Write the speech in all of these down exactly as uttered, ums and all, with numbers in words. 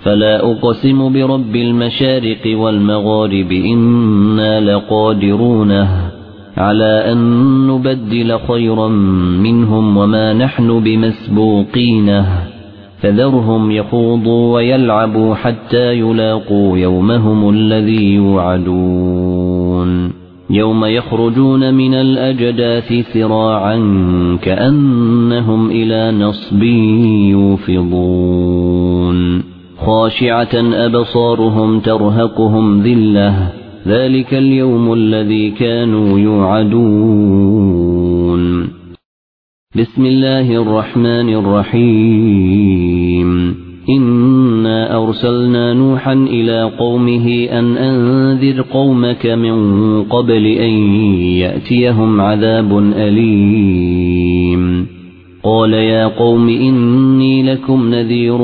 فلا أقسم برب المشارق والمغارب إنا لقادرون على أن نبدل خيرا منهم وما نحن بمسبوقين فذرهم يخوضوا ويلعبوا حتى يلاقوا يومهم الذي يوعدون يوم يخرجون من الأجداث سراعا كأنهم إلى نصب يوفضون خاشعة أبصارهم ترهقهم ذلة ذلك اليوم الذي كانوا يوعدون بسم الله الرحمن الرحيم إنا أرسلنا نوحا إلى قومه أن أنذر قومك من قبل أن يأتيهم عذاب أليم قال يا قوم إني لكم نذير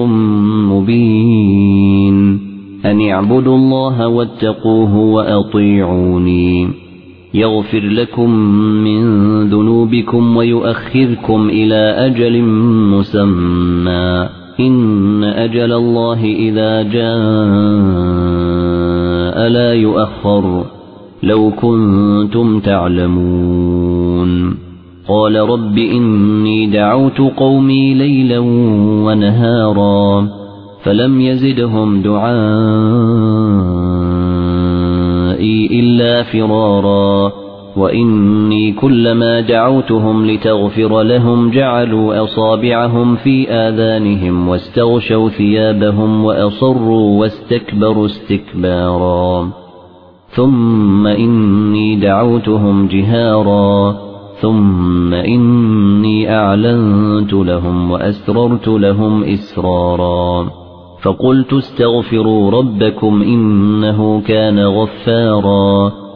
مبين أن اعبدوا الله واتقوه وأطيعوني يغفر لكم من ذنوبكم ويؤخركم إلى أجل مسمى إن أجل الله إذا جاء لا يؤخر لو كنتم تعلمون قال رب إني دعوت قومي ليلا ونهارا فلم يزدهم دعائي إلا فرارا وإني كلما دعوتهم لتغفر لهم جعلوا أصابعهم في آذانهم واستغشوا ثيابهم وأصروا واستكبروا استكبارا ثم إني دعوتهم جهارا ثم إني أعلنت لهم وأسررت لهم إسرارا فقلت استغفروا ربكم إنه كان غفارا